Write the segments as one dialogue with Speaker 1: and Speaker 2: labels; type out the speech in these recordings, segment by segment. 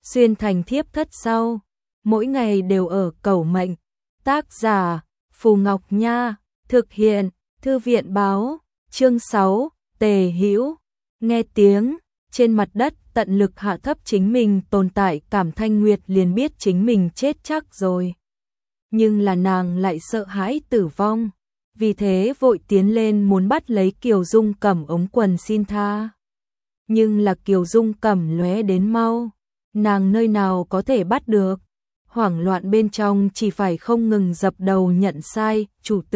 Speaker 1: xuyên thành thiếp thất sau, mỗi ngày đều ở cầu mệnh. Tác giả Phù Ngọc Nha, thực hiện Thư viện báo, chương 6, Tề Hữu. Nghe tiếng trên mặt đất tận lực hạ thấp chính mình tồn tại cảm, Thanh Nguyệt liền biết chính mình chết chắc rồi. Nhưng là nàng lại sợ hãi tử vong, vì thế vội tiến lên muốn bắt lấy Kiều Dung Cẩm ống quần xin tha. Nhưng là Kiều Dung Cẩm lóe đến mau, nàng nơi nào có thể bắt được, hoảng loạn bên trong chỉ phải không ngừng dập đầu nhận sai.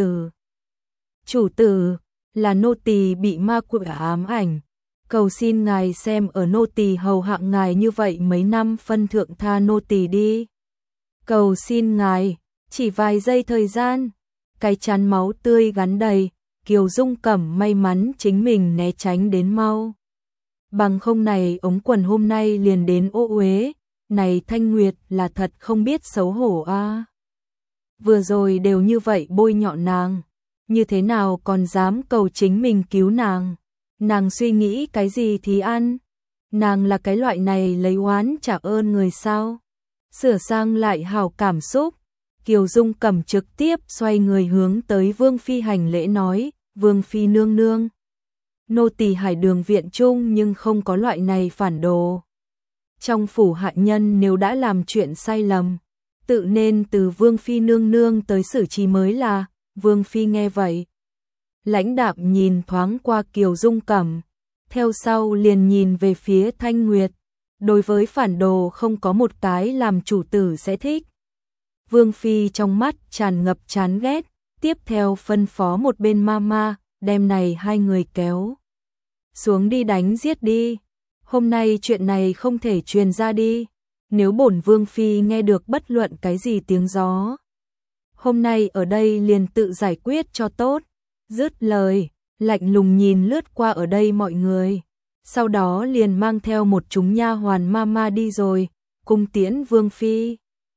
Speaker 1: Chủ tử, là nô tỳ bị ma quỷ ám ảnh, cầu xin ngài xem ở nô tỳ hầu hạ ngài như vậy mấy năm phân thượng tha nô tỳ đi. Cầu xin ngài, chỉ vài giây thời gian, cái chán máu tươi gắn đầy, Kiều Dung Cẩm may mắn chính mình né tránh đến mau. Bằng không này ống quần hôm nay liền đến ô uế, này Thanh Nguyệt là thật không biết xấu hổ a. Vừa rồi đều như vậy bôi nhọ nàng, như thế nào còn dám cầu chính mình cứu nàng. Nàng suy nghĩ cái gì thì ăn, nàng là cái loại này lấy oán trả ơn người sao. Sửa sang lại hào cảm xúc, Kiều Dung Cẩm trực tiếp xoay người hướng tới Vương Phi hành lễ nói, Vương Phi nương nương, nô tỳ Hải Đường viện trung nhưng không có loại này phản đồ. Trong phủ hạ nhân nếu đã làm chuyện sai lầm, tự nên từ Vương Phi nương nương tới xử trí mới là. Vương Phi nghe vậy, lãnh đạm nhìn thoáng qua Kiều Dung Cẩm, theo sau liền nhìn về phía Thanh Nguyệt. Đối với phản đồ không có một cái làm chủ tử sẽ thích. Vương Phi trong mắt tràn ngập chán ghét, tiếp theo phân phó một bên mama, đem này hai người kéo xuống đi đánh giết đi. Hôm nay chuyện này không thể truyền ra đi, nếu bổn Vương Phi nghe được bất luận cái gì tiếng gió, hôm nay ở đây liền tự giải quyết cho tốt. Dứt lời, lạnh lùng nhìn lướt qua ở đây mọi người, sau đó liền mang theo một chúng nha hoàn mama đi rồi, cung tiễn Vương Phi.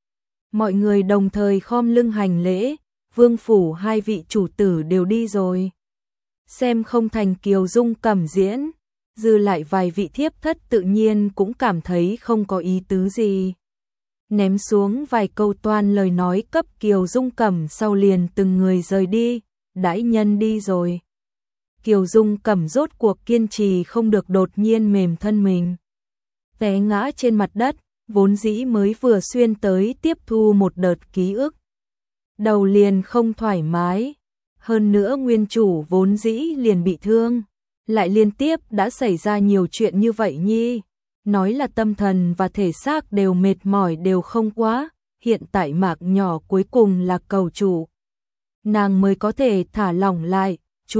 Speaker 1: Mọi người đồng thời khom lưng hành lễ, Vương phủ hai vị chủ tử đều đi rồi. Xem không thành Kiều Dung Cẩm diễn, dư lại vài vị thiếp thất tự nhiên cũng cảm thấy không có ý tứ gì. Ném xuống vài câu toan lời nói cấp Kiều Dung Cẩm sau liền từng người rời đi, đãi nhân đi rồi. Kiều Dung Cẩm rốt cuộc kiên trì không được, đột nhiên mềm thân mình, té ngã trên mặt đất, vốn dĩ mới vừa xuyên tới tiếp thu một đợt ký ức. Đầu liền không thoải mái, hơn nữa nguyên chủ vốn dĩ liền bị thương, lại liên tiếp đã xảy ra nhiều chuyện như vậy nhi. Nói là tâm thần và thể xác đều mệt mỏi đều không quá, hiện tại mạc nhỏ cuối cùng là cầu chủ. Nàng mới có thể thả lỏng lại,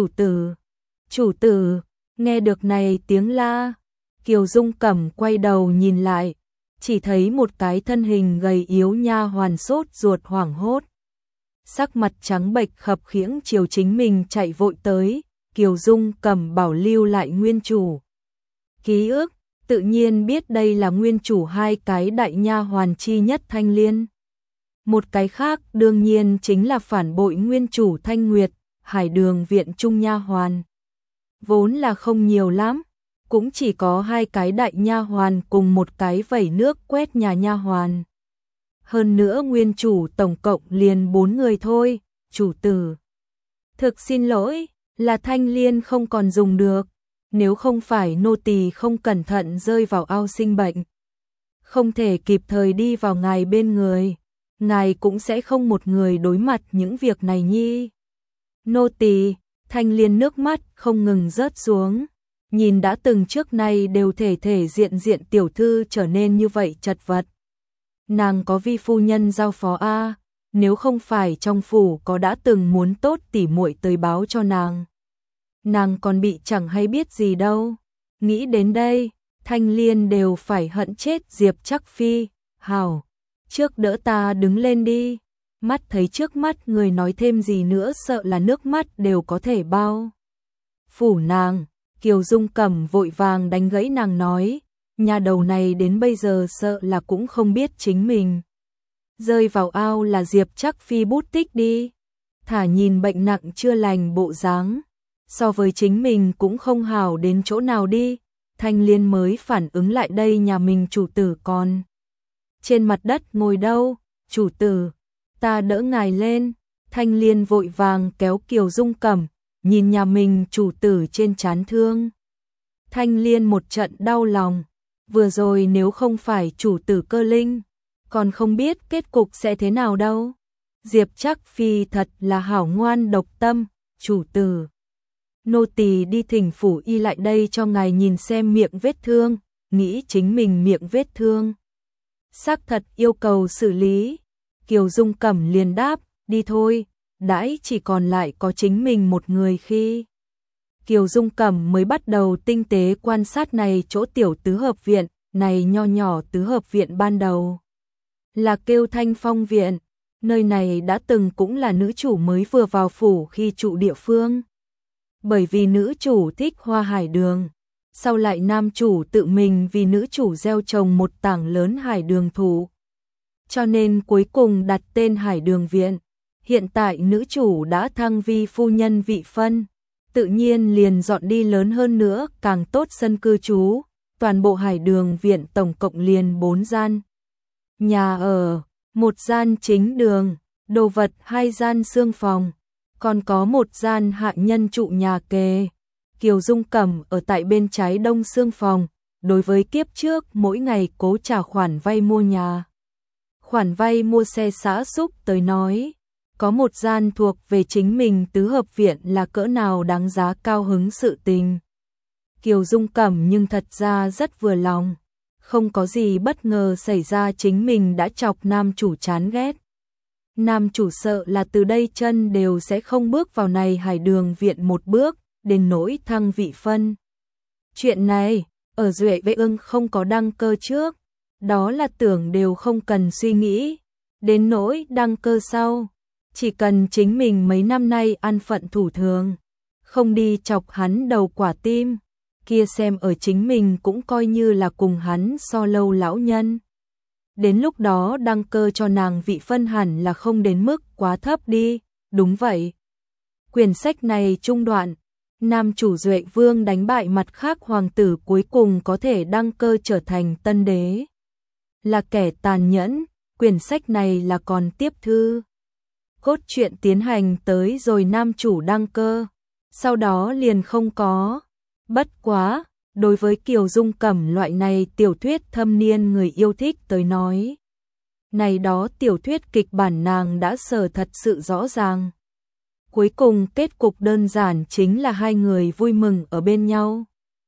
Speaker 1: chủ tử, nghe được này tiếng la, Kiều Dung Cẩm quay đầu nhìn lại, chỉ thấy một cái thân hình gầy yếu nha hoàn sốt ruột hoảng hốt. Sắc mặt trắng bệch khập khiễng chiều chính mình chạy vội tới, Kiều Dung Cẩm bảo lưu lại nguyên chủ ký ức. Tự nhiên biết đây là nguyên chủ hai cái đại nha hoàn chi nhất Thanh Liên. Một cái khác đương nhiên chính là phản bội nguyên chủ Thanh Nguyệt, Hải Đường viện trung nha hoàn. Vốn là không nhiều lắm, cũng chỉ có hai cái đại nha hoàn cùng một cái vẩy nước quét nhà nha hoàn. Hơn nữa nguyên chủ tổng cộng liền 4 người thôi, chủ tử. Thực xin lỗi, là Thanh Liên không còn dùng được. Nếu không phải nô tỳ không cẩn thận rơi vào ao sinh bệnh, không thể kịp thời đi vào ngài bên người, ngài cũng sẽ không một người đối mặt những việc này nhi. Nô tỳ, Thanh Liên nước mắt không ngừng rớt xuống, nhìn đã từng trước nay đều thể diện tiểu thư trở nên như vậy chật vật. Nàng có vi phu nhân giao phó a, nếu không phải trong phủ có đã từng muốn tốt tỉ muội tới báo cho nàng còn bị chẳng hay biết gì đâu. Nghĩ đến đây, Thanh Liên đều phải hận chết Diệp Trắc Phi. Hảo, trước đỡ ta đứng lên đi. Mắt thấy trước mắt người nói thêm gì nữa sợ là nước mắt đều có thể bao phủ nàng. Kiều Dung Cẩm vội vàng đánh gãy nàng nói, nhà đầu này đến bây giờ sợ là cũng không biết chính mình rơi vào ao là Diệp Trắc Phi bút tích đi. Thả nhìn bệnh nặng chưa lành bộ dáng, so với chính mình cũng không hảo đến chỗ nào đi. Thanh Liên mới phản ứng lại đây, nhà mình chủ tử còn trên mặt đất ngồi đâu, chủ tử, ta đỡ ngài lên. Thanh Liên vội vàng kéo Kiều Dung Cẩm, nhìn nhà mình chủ tử trên trán thương. Thanh Liên một trận đau lòng, vừa rồi nếu không phải chủ tử Cơ Linh, còn không biết kết cục sẽ thế nào đâu. Diệp Trác Phi thật là hảo ngoan độc tâm, chủ tử. Nô tỳ đi thỉnh phủ y lại đây cho ngài nhìn xem miệng vết thương, nghĩ chính mình miệng vết thương xác thật yêu cầu xử lý. Kiều Dung Cẩm liền đáp, đi thôi, đãi chỉ còn lại có chính mình một người khi. Kiều Dung Cẩm mới bắt đầu tinh tế quan sát này chỗ tiểu tứ hợp viện, này nho nhỏ tứ hợp viện ban đầu là kêu Thanh Phong viện, nơi này đã từng cũng là nữ chủ mới vừa vào phủ khi trụ địa phương. Bởi vì nữ chủ thích hoa hải đường, sau lại nam chủ tự mình vì nữ chủ gieo trồng một tảng lớn hải đường thụ, cho nên cuối cùng đặt tên Hải Đường Viện. Hiện tại nữ chủ đã thăng vi phu nhân vị phân, tự nhiên liền dọn đi lớn hơn nữa, càng tốt sân cư trú. Toàn bộ Hải Đường Viện tổng cộng liền 4 gian nhà ở, 1 gian chính đường, đồ vật 2 gian xương phòng, còn có 1 gian hạ nhân trụ nhà kề. Kiều Dung Cẩm ở tại bên trái đông xương phòng, đối với kiếp trước mỗi ngày cố trả khoản vay mua nhà, khoản vay mua xe xã xúc tới nói, có 1 gian thuộc về chính mình tứ hợp viện là cỡ nào đáng giá cao hứng sự tình. Kiều Dung Cẩm nhưng thật ra rất vừa lòng, không có gì bất ngờ xảy ra, chính mình đã chọc nam chủ chán ghét. Nam chủ sợ là từ đây chân đều sẽ không bước vào này Hải Đường Viện một bước, đến nỗi thăng vị phân. Chuyện này, ở Duệ Vệ Ưng không có đăng cơ trước, đó là tưởng đều không cần suy nghĩ, đến nỗi đăng cơ sau, chỉ cần chính mình mấy năm nay ăn phận thủ thường, không đi chọc hắn đầu quả tim, kia xem ở chính mình cũng coi như là cùng hắn so lâu lão nhân. Đến lúc đó đăng cơ cho nàng vị phân hẳn là không đến mức quá thấp đi, đúng vậy. Quyển sách này trung đoạn, nam chủ Duệ Vương đánh bại mặt khác hoàng tử cuối cùng có thể đăng cơ trở thành tân đế. Là kẻ tàn nhẫn, quyển sách này là còn tiếp thư. Cốt truyện tiến hành tới rồi nam chủ đăng cơ, sau đó liền không có. Bất quá, đối với Kiều Dung Cẩm loại này tiểu thuyết thâm niên người yêu thích tới nói, này đó tiểu thuyết kịch bản nàng đã sở thật sự rõ ràng. Cuối cùng kết cục đơn giản chính là hai người vui mừng ở bên nhau.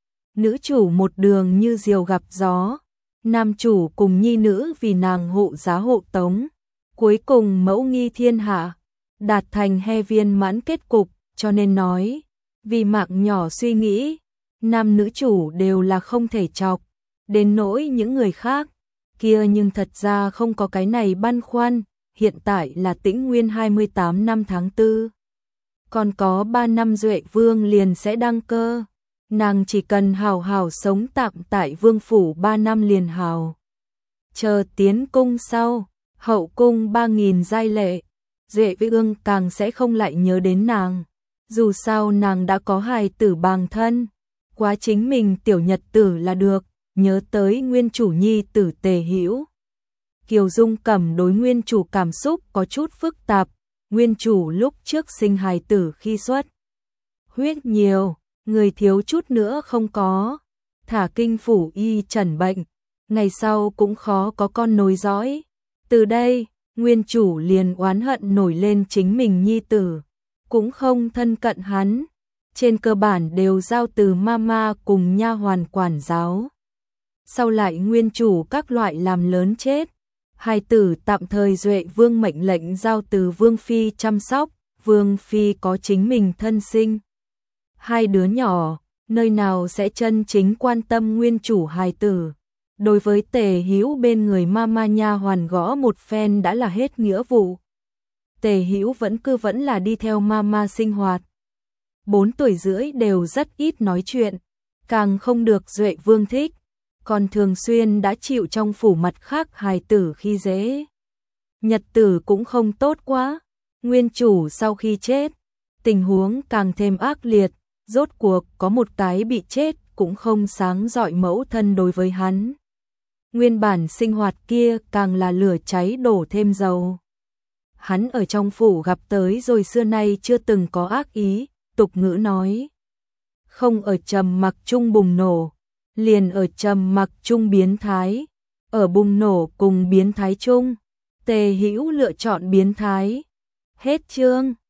Speaker 1: Nữ chủ một đường như diều gặp gió, nam chủ cùng nhi nữ vì nàng hộ giá hộ tống, cuối cùng mẫu nghi thiên hạ, đạt thành he viên mãn kết cục, cho nên nói, vì mạng nhỏ suy nghĩ, nam nữ chủ đều là không thể chọc, đến nỗi những người khác, kia nhưng thật ra không có cái này băn khoăn, hiện tại là Tĩnh Nguyên 28 năm tháng 4. Còn có 3 năm Duệ Vương liền sẽ đăng cơ, nàng chỉ cần hào hào sống tạm tại vương phủ 3 năm liền hào. Chờ tiến cung sau, hậu cung 3.000 giai lệ, Duệ Vương càng sẽ không lại nhớ đến nàng, dù sao nàng đã có hài tử bàng thân, quá chính mình tiểu nhật tử là được, nhớ tới nguyên chủ nhi tử Tề Hữu. Kiều Dung Cẩm đối nguyên chủ cảm xúc có chút phức tạp, nguyên chủ lúc trước sinh hài tử khi xuất huyết nhiều, người thiếu chút nữa không có, thả kinh phủ y trần bệnh, ngày sau cũng khó có con nối dõi. Từ đây, nguyên chủ liền oán hận nổi lên chính mình nhi tử, cũng không thân cận hắn, trên cơ bản đều giao từ mama cùng nha hoàn quản giáo. Sau lại nguyên chủ các loại làm lớn chết, hài tử tạm thời Duệ Vương mệnh lệnh giao từ Vương Phi chăm sóc, Vương Phi có chính mình thân sinh. Hai đứa nhỏ, nơi nào sẽ chân chính quan tâm nguyên chủ hài tử. Đối với Tề Hữu bên người mama nha hoàn gõ một phen đã là hết nghĩa vụ. Tề Hữu vẫn là đi theo mama sinh hoạt. 4 tuổi rưỡi đều rất ít nói chuyện, càng không được Duệ Vương thích, còn thường xuyên đã chịu trong phủ mặt khác hài tử khi dễ. Nhật tử cũng không tốt quá, nguyên chủ sau khi chết, tình huống càng thêm ác liệt, rốt cuộc có một cái bị chết cũng không sáng rọi mẫu thân đối với hắn. Nguyên bản sinh hoạt kia càng là lửa cháy đổ thêm dầu. Hắn ở trong phủ gặp tới rồi xưa nay chưa từng có ác ý, tục ngữ nói. Không ở trầm mặc chung bùng nổ, liền ở trầm mặc chung biến thái. Ở bùng nổ cùng biến thái chung, Tề Hữu lựa chọn biến thái. Hết chương.